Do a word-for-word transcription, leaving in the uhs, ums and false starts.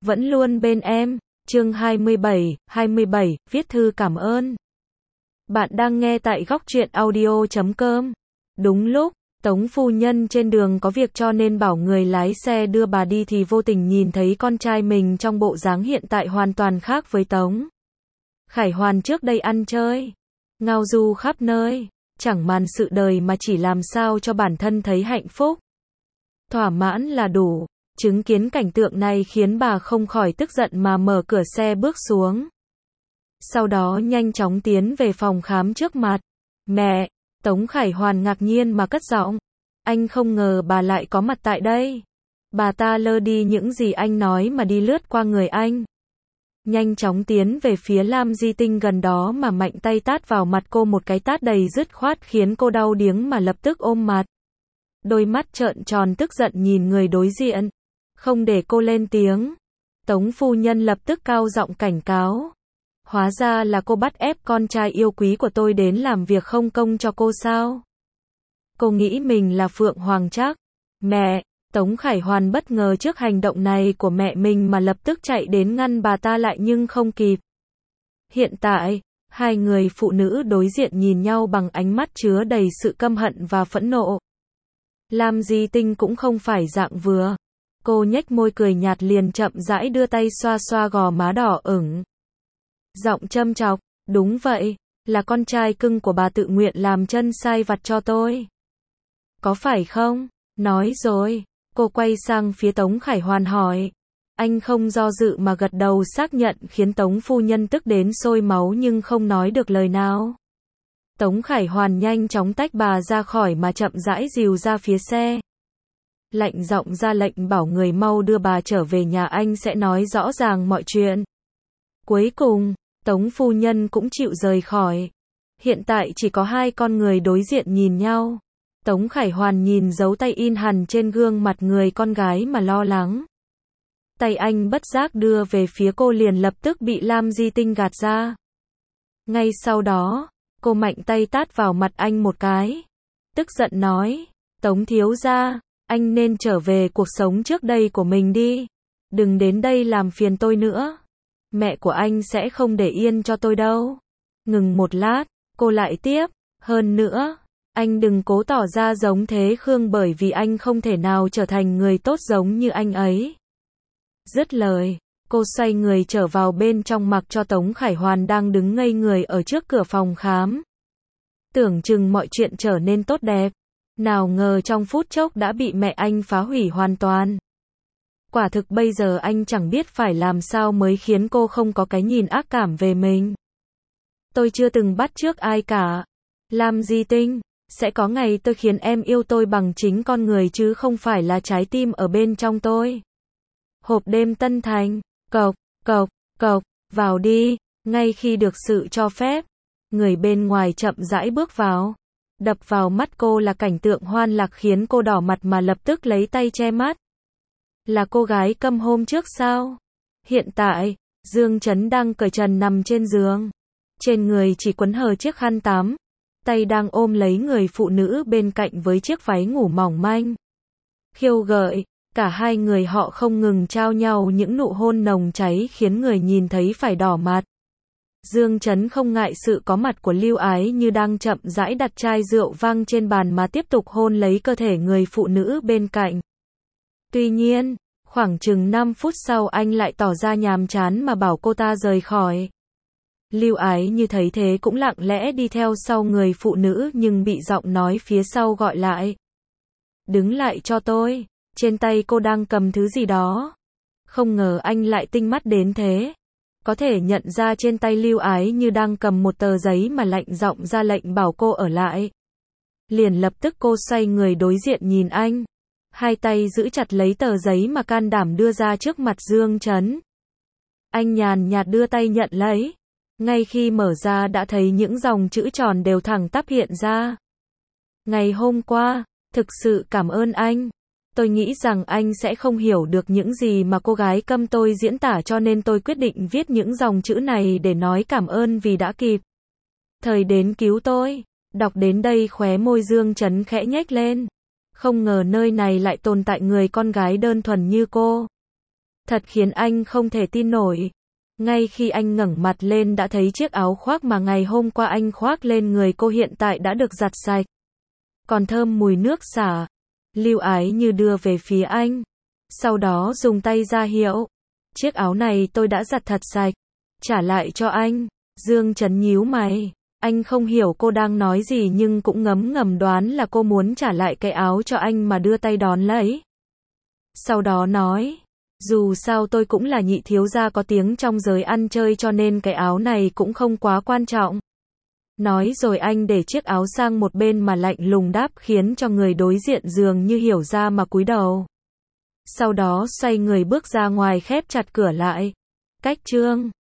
vẫn luôn bên em. Chương hai mươi bảy, hai mươi bảy, viết thư cảm ơn. Bạn đang nghe tại góc truyện audio chấm com. Đúng lúc, Tống phu nhân trên đường có việc cho nên bảo người lái xe đưa bà đi thì vô tình nhìn thấy con trai mình trong bộ dáng hiện tại hoàn toàn khác với Tống Khải Hoàn trước đây ăn chơi, ngao du khắp nơi, chẳng màn sự đời mà chỉ làm sao cho bản thân thấy hạnh phúc, thỏa mãn là đủ. Chứng kiến cảnh tượng này khiến bà không khỏi tức giận mà mở cửa xe bước xuống. Sau đó nhanh chóng tiến về phòng khám trước mặt. Mẹ! Tống Khải Hoàn ngạc nhiên mà cất giọng. Anh không ngờ bà lại có mặt tại đây. Bà ta lơ đi những gì anh nói mà đi lướt qua người anh. Nhanh chóng tiến về phía Lam Di Tinh gần đó mà mạnh tay tát vào mặt cô một cái tát đầy dứt khoát khiến cô đau điếng mà lập tức ôm mặt. Đôi mắt trợn tròn tức giận nhìn người đối diện. Không để cô lên tiếng, Tống phu nhân lập tức cao giọng cảnh cáo. Hóa ra là cô bắt ép con trai yêu quý của tôi đến làm việc không công cho cô sao? Cô nghĩ mình là Phượng Hoàng chắc? Mẹ! Tống Khải Hoàn bất ngờ trước hành động này của mẹ mình mà lập tức chạy đến ngăn bà ta lại nhưng không kịp. Hiện tại, hai người phụ nữ đối diện nhìn nhau bằng ánh mắt chứa đầy sự căm hận và phẫn nộ. Lam Di Tinh cũng không phải dạng vừa. Cô nhếch môi cười nhạt liền chậm rãi đưa tay xoa xoa gò má đỏ ửng. Giọng châm chọc, đúng vậy, là con trai cưng của bà tự nguyện làm chân sai vặt cho tôi. Có phải không? Nói rồi, cô quay sang phía Tống Khải Hoàn hỏi. Anh không do dự mà gật đầu xác nhận khiến Tống phu nhân tức đến sôi máu nhưng không nói được lời nào. Tống Khải Hoàn nhanh chóng tách bà ra khỏi mà chậm rãi dìu ra phía xe. Lạnh giọng ra lệnh bảo người mau đưa bà trở về nhà, anh sẽ nói rõ ràng mọi chuyện. Cuối cùng, Tống phu nhân cũng chịu rời khỏi. Hiện tại chỉ có hai con người đối diện nhìn nhau. Tống Khải Hoàn nhìn dấu tay in hằn trên gương mặt người con gái mà lo lắng. Tay anh bất giác đưa về phía cô liền lập tức bị Lam Di Tinh gạt ra. Ngay sau đó, cô mạnh tay tát vào mặt anh một cái. Tức giận nói, Tống thiếu gia, anh nên trở về cuộc sống trước đây của mình đi. Đừng đến đây làm phiền tôi nữa. Mẹ của anh sẽ không để yên cho tôi đâu. Ngừng một lát, cô lại tiếp. Hơn nữa, anh đừng cố tỏ ra giống Thế Khương bởi vì anh không thể nào trở thành người tốt giống như anh ấy. Dứt lời, cô xoay người trở vào bên trong mặc cho Tống Khải Hoàn đang đứng ngây người ở trước cửa phòng khám. Tưởng chừng mọi chuyện trở nên tốt đẹp. Nào ngờ trong phút chốc đã bị mẹ anh phá hủy hoàn toàn. Quả thực bây giờ anh chẳng biết phải làm sao mới khiến cô không có cái nhìn ác cảm về mình. Tôi chưa từng bắt chước ai cả. Lam Di Tinh, sẽ có ngày tôi khiến em yêu tôi bằng chính con người chứ không phải là trái tim ở bên trong tôi. Hộp đêm Tân Thành, cộc, cộc, cộc, vào đi. Ngay khi được sự cho phép, người bên ngoài chậm rãi bước vào. Đập vào mắt cô là cảnh tượng hoan lạc khiến cô đỏ mặt mà lập tức lấy tay che mắt. Là cô gái câm hôm trước sao? Hiện tại, Dương Chấn đang cởi trần nằm trên giường. Trên người chỉ quấn hờ chiếc khăn tắm. Tay đang ôm lấy người phụ nữ bên cạnh với chiếc váy ngủ mỏng manh. Khiêu gợi, cả hai người họ không ngừng trao nhau những nụ hôn nồng cháy khiến người nhìn thấy phải đỏ mặt. Dương Chấn không ngại sự có mặt của Lưu Ái Như đang chậm rãi đặt chai rượu vang trên bàn mà tiếp tục hôn lấy cơ thể người phụ nữ bên cạnh. Tuy nhiên, khoảng chừng năm phút sau anh lại tỏ ra nhàm chán mà bảo cô ta rời khỏi. Lưu Ái Như thấy thế cũng lặng lẽ đi theo sau người phụ nữ nhưng bị giọng nói phía sau gọi lại. Đứng lại cho tôi, trên tay cô đang cầm thứ gì đó. Không ngờ anh lại tinh mắt đến thế. Có thể nhận ra trên tay Lưu Ái Như đang cầm một tờ giấy mà lạnh giọng ra lệnh bảo cô ở lại. Liền lập tức cô xoay người đối diện nhìn anh. Hai tay giữ chặt lấy tờ giấy mà can đảm đưa ra trước mặt Dương Chấn. Anh nhàn nhạt đưa tay nhận lấy. Ngay khi mở ra đã thấy những dòng chữ tròn đều thẳng tắp hiện ra. Ngày hôm qua, thực sự cảm ơn anh. Tôi nghĩ rằng anh sẽ không hiểu được những gì mà cô gái câm tôi diễn tả cho nên tôi quyết định viết những dòng chữ này để nói cảm ơn vì đã kịp thời đến cứu tôi. Đọc đến đây khóe môi Dương Chấn khẽ nhếch lên. Không ngờ nơi này lại tồn tại người con gái đơn thuần như cô. Thật khiến anh không thể tin nổi. Ngay khi anh ngẩng mặt lên đã thấy chiếc áo khoác mà ngày hôm qua anh khoác lên người cô hiện tại đã được giặt sạch. Còn thơm mùi nước xả. Lưu Ái Như đưa về phía anh. Sau đó dùng tay ra hiệu. Chiếc áo này tôi đã giặt thật sạch. Trả lại cho anh. Dương Trấn nhíu mày. Anh không hiểu cô đang nói gì nhưng cũng ngấm ngầm đoán là cô muốn trả lại cái áo cho anh mà đưa tay đón lấy. Sau đó nói. Dù sao tôi cũng là nhị thiếu gia có tiếng trong giới ăn chơi cho nên cái áo này cũng không quá quan trọng. Nói rồi anh để chiếc áo sang một bên mà lạnh lùng đáp khiến cho người đối diện dường như hiểu ra mà cúi đầu. Sau đó xoay người bước ra ngoài khép chặt cửa lại. Cách chương